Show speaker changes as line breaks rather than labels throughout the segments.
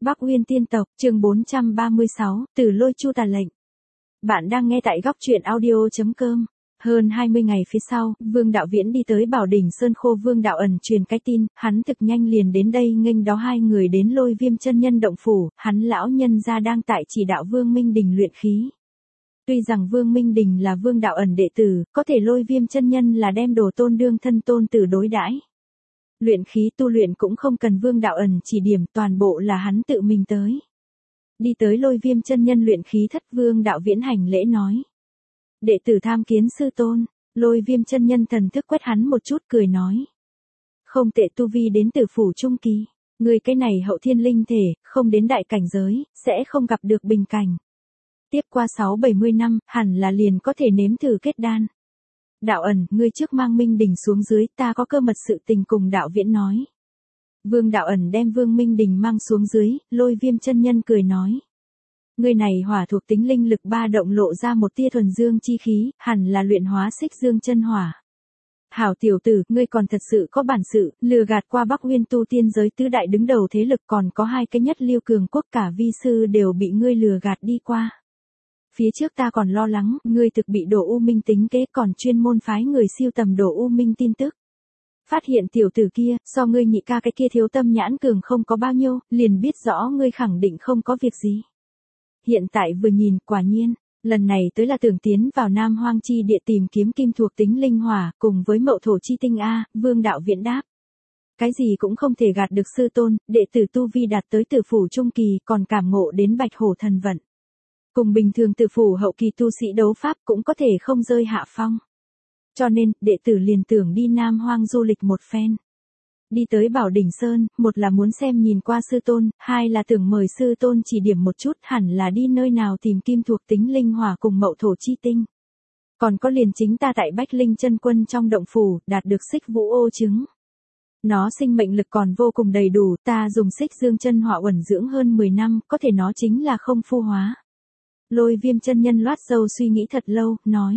Bắc Uyên tiên tộc, chương 436, Từ Lôi Chu tà lệnh. Bạn đang nghe tại góc truyện audio.com. Hơn 20 ngày phía sau, Vương Đạo Viễn đi tới Bảo Đỉnh Sơn Khô. Vương Đạo Ẩn truyền cái tin, hắn thực nhanh liền đến đây nghênh đón hai người đến Lôi Viêm chân nhân động phủ, hắn lão nhân gia đang tại chỉ đạo Vương Minh Đình luyện khí. Tuy rằng Vương Minh Đình là Vương Đạo Ẩn đệ tử, có thể Lôi Viêm chân nhân là đem đồ tôn đương thân tôn tử đối đãi. Luyện khí tu luyện cũng không cần Vương Đạo Ẩn chỉ điểm, toàn bộ là hắn tự mình tới. Đi tới Lôi Viêm chân nhân luyện khí thất, Vương Đạo Viễn hành lễ nói: đệ tử tham kiến sư tôn. Lôi Viêm chân nhân thần thức quét hắn một chút, cười nói: không tệ, tu vi đến từ phủ trung kỳ. Người cái này hậu thiên linh thể, không đến đại cảnh giới, sẽ không gặp được bình cảnh. Tiếp qua 6-70 năm, hẳn là liền có thể nếm thử kết đan. Đạo Ẩn, ngươi trước mang Minh Đình xuống dưới, ta có cơ mật sự tình cùng Đạo Viễn nói. Vương Đạo Ẩn đem Vương Minh Đình mang xuống dưới, Lôi Viêm chân nhân cười nói: ngươi này hỏa thuộc tính linh lực ba động lộ ra một tia thuần dương chi khí, hẳn là luyện hóa xích dương chân hỏa. Hảo tiểu tử, ngươi còn thật sự có bản sự, lừa gạt qua Bắc Uyên tu tiên giới tứ đại đứng đầu thế lực, còn có hai cái nhất lưu cường quốc cả vi sư đều bị ngươi lừa gạt đi qua. Phía trước ta còn lo lắng, ngươi thực bị Đồ U Minh tính kế, còn chuyên môn phái người siêu tầm Đồ U Minh tin tức. Phát hiện tiểu tử kia, so ngươi nhị ca cái kia thiếu tâm nhãn cường không có bao nhiêu, liền biết rõ ngươi khẳng định không có việc gì. Hiện tại vừa nhìn, quả nhiên, lần này tới là tưởng tiến vào Nam Hoang chi địa tìm kiếm kim thuộc tính linh hỏa, cùng với mậu thổ chi tinh a. Vương Đạo Viễn đáp: cái gì cũng không thể gạt được sư tôn, đệ tử tu vi đạt tới tử phủ trung kỳ, còn cảm ngộ đến bạch hổ thần vận. Cùng bình thường tử phủ hậu kỳ tu sĩ đấu pháp cũng có thể không rơi hạ phong. Cho nên, đệ tử liền tưởng đi Nam Hoang du lịch một phen. Đi tới Bảo Đỉnh Sơn, một là muốn xem nhìn qua sư tôn, hai là tưởng mời sư tôn chỉ điểm một chút, hẳn là đi nơi nào tìm kim thuộc tính linh hỏa cùng mậu thổ chi tinh. Còn có liền chính ta tại Bách Linh chân quân trong động phủ, đạt được xích vũ ô trứng. Nó sinh mệnh lực còn vô cùng đầy đủ, ta dùng xích dương chân hỏa uẩn dưỡng hơn 10 năm, có thể nó chính là không phu hóa. Lôi Viêm chân nhân loát râu suy nghĩ thật lâu, nói: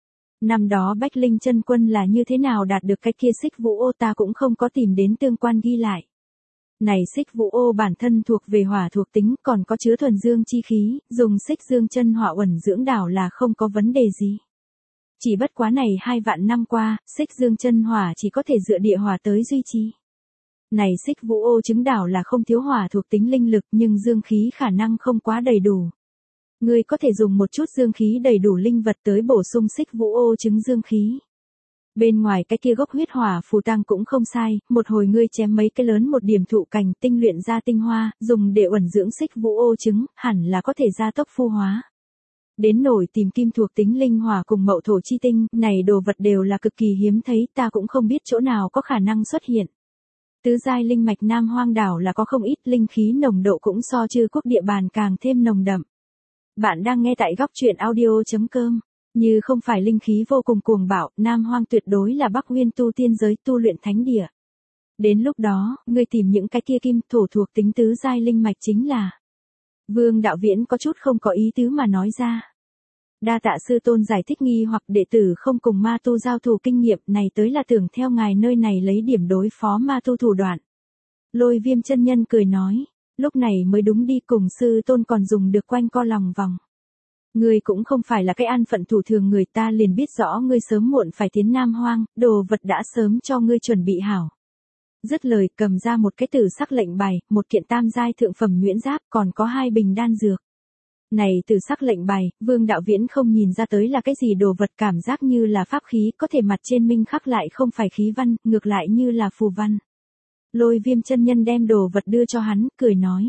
năm đó Bách Linh chân quân là như thế nào đạt được cái kia xích vũ ô, ta cũng không có tìm đến tương quan ghi lại. Này xích vũ ô bản thân thuộc về hỏa thuộc tính, còn có chứa thuần dương chi khí, dùng xích dương chân hỏa uẩn dưỡng đảo là không có vấn đề gì. Chỉ bất quá này 2 vạn năm qua, xích dương chân hỏa chỉ có thể dựa địa hỏa tới duy trì. Này xích vũ ô chứng đảo là không thiếu hỏa thuộc tính linh lực, nhưng dương khí khả năng không quá đầy đủ. Ngươi có thể dùng một chút dương khí đầy đủ linh vật tới bổ sung xích vũ ô trứng dương khí. Bên ngoài cái kia gốc huyết hỏa phù tăng cũng không sai, một hồi ngươi chém mấy cái lớn một điểm thụ cành, tinh luyện ra tinh hoa, dùng để uẩn dưỡng xích vũ ô trứng, hẳn là có thể gia tốc phu hóa. Đến nổi tìm kim thuộc tính linh hỏa cùng mậu thổ chi tinh, này đồ vật đều là cực kỳ hiếm thấy, ta cũng không biết chỗ nào có khả năng xuất hiện. Tứ giai linh mạch Nam Hoang đảo là có không ít, linh khí nồng độ cũng so Chư Quốc địa bàn càng thêm nồng đậm. Bạn đang nghe tại góc truyện audio.com. Như không phải linh khí vô cùng cuồng bạo, Nam Hoang tuyệt đối là Bắc Uyên tu tiên giới tu luyện thánh địa. Đến lúc đó, ngươi tìm những cái kia kim thổ thuộc tính tứ giai linh mạch chính là. Vương Đạo Viễn có chút không có ý tứ mà nói ra. Đa tạ sư tôn giải thích nghi hoặc, đệ tử không cùng ma tu giao thủ kinh nghiệm, này tới là tưởng theo ngài nơi này lấy điểm đối phó ma tu thủ đoạn. Lôi Viêm chân nhân cười nói: lúc này mới đúng đi, cùng sư tôn còn dùng được quanh co lòng vòng. Ngươi cũng không phải là cái an phận thủ thường người, ta liền biết rõ ngươi sớm muộn phải tiến Nam Hoang, đồ vật đã sớm cho ngươi chuẩn bị hảo. Dứt lời cầm ra một cái tử sắc lệnh bài, một kiện tam giai thượng phẩm nhuyễn giáp, còn có 2 bình đan dược. Này tử sắc lệnh bài, Vương Đạo Viễn không nhìn ra tới là cái gì đồ vật, cảm giác như là pháp khí, có thể mặt trên minh khắc lại không phải khí văn, ngược lại như là phù văn. Lôi Viêm chân nhân đem đồ vật đưa cho hắn, cười nói: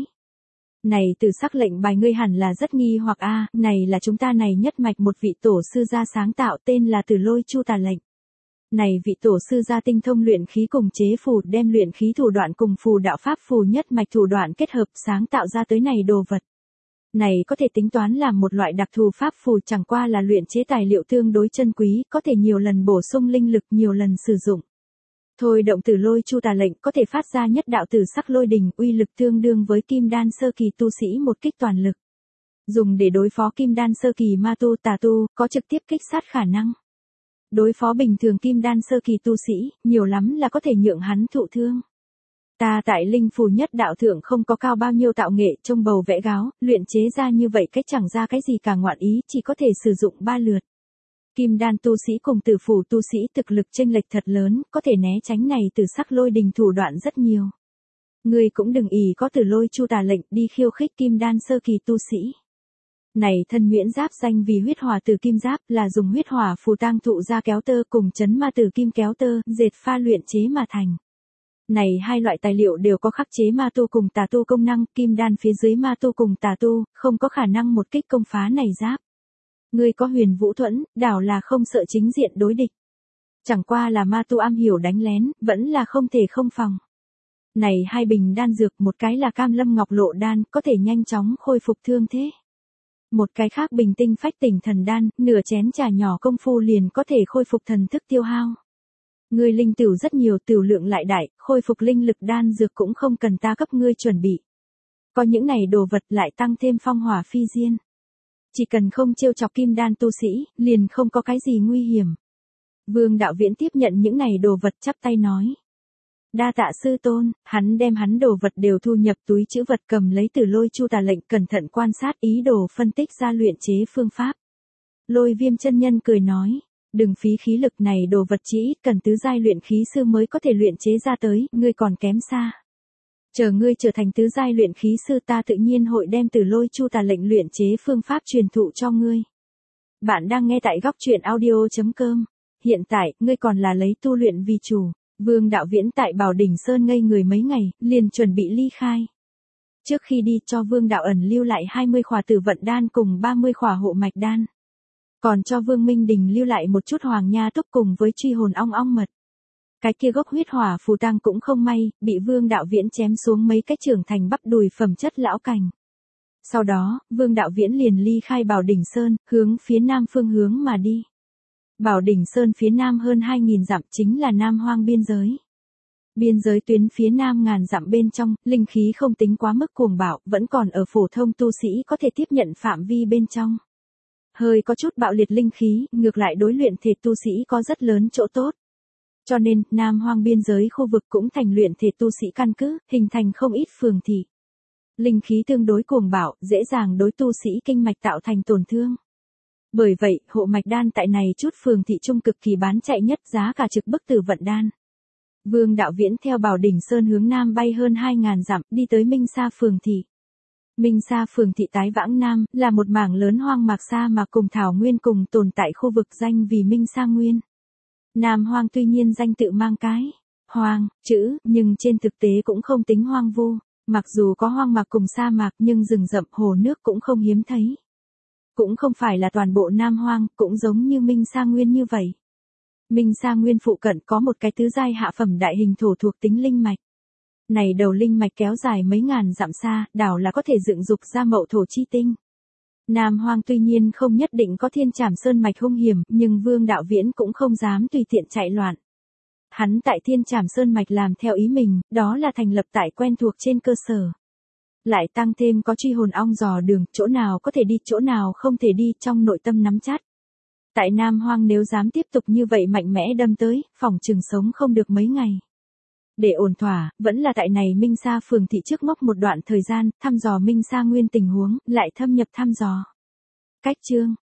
này tử sắc lệnh bài ngươi hẳn là rất nghi hoặc a, này là chúng ta này nhất mạch một vị tổ sư gia sáng tạo, tên là Từ Lôi Chu tà lệnh. Này vị tổ sư gia tinh thông luyện khí cùng chế phù, đem luyện khí thủ đoạn cùng phù đạo pháp phù nhất mạch thủ đoạn kết hợp sáng tạo ra tới này đồ vật. Này có thể tính toán là một loại đặc thù pháp phù, chẳng qua là luyện chế tài liệu tương đối chân quý, có thể nhiều lần bổ sung linh lực, nhiều lần sử dụng. Thôi động Từ Lôi Chu tà lệnh có thể phát ra nhất đạo tử sắc lôi đình, uy lực tương đương với kim đan sơ kỳ tu sĩ một kích toàn lực. Dùng để đối phó kim đan sơ kỳ ma tu tà tu, có trực tiếp kích sát khả năng. Đối phó bình thường kim đan sơ kỳ tu sĩ, nhiều lắm là có thể nhượng hắn thụ thương. Ta tại linh phù nhất đạo thượng không có cao bao nhiêu tạo nghệ trông bầu vẽ gáo, luyện chế ra như vậy cách chẳng ra cái gì cả ngoạn ý, chỉ có thể sử dụng 3 lượt. Kim đan tu sĩ cùng tử phủ tu sĩ thực lực chênh lệch thật lớn, có thể né tránh này từ sắc lôi đình thủ đoạn rất nhiều. Ngươi cũng đừng ỷ có Tử Lôi Chu Tà lệnh đi khiêu khích kim đan sơ kỳ tu sĩ. Này thân Nguyễn Giáp danh vì huyết hỏa tử kim giáp là dùng huyết hỏa phù tang thụ ra kéo tơ cùng chấn ma tử kim kéo tơ, dệt pha luyện chế mà thành. Này hai loại tài liệu đều có khắc chế ma tu cùng tà tu công năng, kim đan phía dưới ma tu cùng tà tu, không có khả năng một kích công phá này giáp. Ngươi có Huyền Vũ Thuẫn, đảo là không sợ chính diện đối địch. Chẳng qua là ma tu am hiểu đánh lén, vẫn là không thể không phòng. Này hai bình đan dược, một cái là Cam Lâm Ngọc Lộ đan, có thể nhanh chóng khôi phục thương thế. Một cái khác bình tinh phách tỉnh thần đan, nửa chén trà nhỏ công phu liền có thể khôi phục thần thức tiêu hao. Ngươi linh tửu rất nhiều, tửu lượng lại đại, khôi phục linh lực đan dược cũng không cần ta cấp ngươi chuẩn bị. Có những này đồ vật lại tăng thêm phong hỏa phi diên. Chỉ cần không trêu chọc kim đan tu sĩ, liền không có cái gì nguy hiểm. Vương Đạo Viễn tiếp nhận những này đồ vật chắp tay nói. Đa tạ sư tôn, hắn đem hắn đồ vật đều thu nhập túi trữ vật, cầm lấy Tử Lôi Chu Tà lệnh cẩn thận quan sát ý đồ phân tích ra luyện chế phương pháp. Lôi Viêm chân nhân cười nói, đừng phí khí lực, này đồ vật chỉ ít cần tứ giai luyện khí sư mới có thể luyện chế ra tới, ngươi còn kém xa. Chờ ngươi trở thành tứ giai luyện khí sư ta tự nhiên hội đem Tử Lôi Chu Tà lệnh luyện chế phương pháp truyền thụ cho ngươi. Bạn đang nghe tại góc truyện audio.com. Hiện tại, ngươi còn là lấy tu luyện vì chủ. Vương Đạo Viễn tại Bảo Đỉnh Sơn ngây người mấy ngày, liền chuẩn bị ly khai. Trước khi đi cho Vương Đạo Ẩn lưu lại 20 khỏa tử vận đan cùng 30 khỏa hộ mạch đan. Còn cho Vương Minh Đình lưu lại một chút hoàng nha túc cùng với truy hồn ong ong mật. Cái kia gốc huyết hỏa phù tang cũng không may, bị Vương Đạo Viễn chém xuống mấy cái trưởng thành bắp đùi phẩm chất lão cành. Sau đó, Vương Đạo Viễn liền ly khai Bảo Đỉnh Sơn, hướng phía nam phương hướng mà đi. Bảo Đỉnh Sơn phía nam hơn 2.000 dặm chính là Nam Hoang biên giới. Biên giới tuyến phía nam ngàn dặm bên trong, linh khí không tính quá mức cuồng bạo, vẫn còn ở phổ thông tu sĩ có thể tiếp nhận phạm vi bên trong. Hơi có chút bạo liệt linh khí, ngược lại đối luyện thể tu sĩ có rất lớn chỗ tốt. Cho nên, Nam Hoang biên giới khu vực cũng thành luyện thể tu sĩ căn cứ, hình thành không ít phường thị. Linh khí tương đối cuồng bạo, dễ dàng đối tu sĩ kinh mạch tạo thành tổn thương. Bởi vậy, hộ mạch đan tại này chút phường thị trung cực kỳ bán chạy nhất, giá cả trực bức Tử vận đan. Vương Đạo Viễn theo Bảo Đỉnh Sơn hướng nam bay hơn 2.000 dặm, đi tới Minh Sa phường thị. Minh Sa phường thị tái vãng nam, là một mảng lớn hoang mạc sa mạc cùng thảo nguyên cùng tồn tại khu vực danh vì Minh Sa Nguyên. Nam Hoang tuy nhiên danh tự mang cái hoang chữ, nhưng trên thực tế cũng không tính hoang vu. Mặc dù có hoang mạc cùng sa mạc nhưng rừng rậm hồ nước cũng không hiếm thấy. Cũng không phải là toàn bộ Nam Hoang, cũng giống như Minh Sa Nguyên như vậy. Minh Sa Nguyên phụ cận có một cái tứ giai hạ phẩm đại hình thổ thuộc tính linh mạch. Này đầu linh mạch kéo dài mấy ngàn dặm xa, đảo là có thể dựng dục ra mậu thổ chi tinh. Nam Hoang tuy nhiên không nhất định có Thiên Trảm Sơn mạch hung hiểm, nhưng Vương Đạo Viễn cũng không dám tùy tiện chạy loạn. Hắn tại Thiên Trảm Sơn mạch làm theo ý mình, đó là thành lập tại quen thuộc trên cơ sở. Lại tăng thêm có truy hồn ong dò đường, chỗ nào có thể đi, chỗ nào không thể đi, trong nội tâm nắm chắc. Tại Nam Hoang nếu dám tiếp tục như vậy mạnh mẽ đâm tới, phỏng chừng sống không được mấy ngày. Để ổn thỏa, vẫn là tại này Minh Sa phường thị trước mốc một đoạn thời gian, thăm dò Minh Sa Nguyên tình huống, lại thâm nhập thăm dò. Cách chương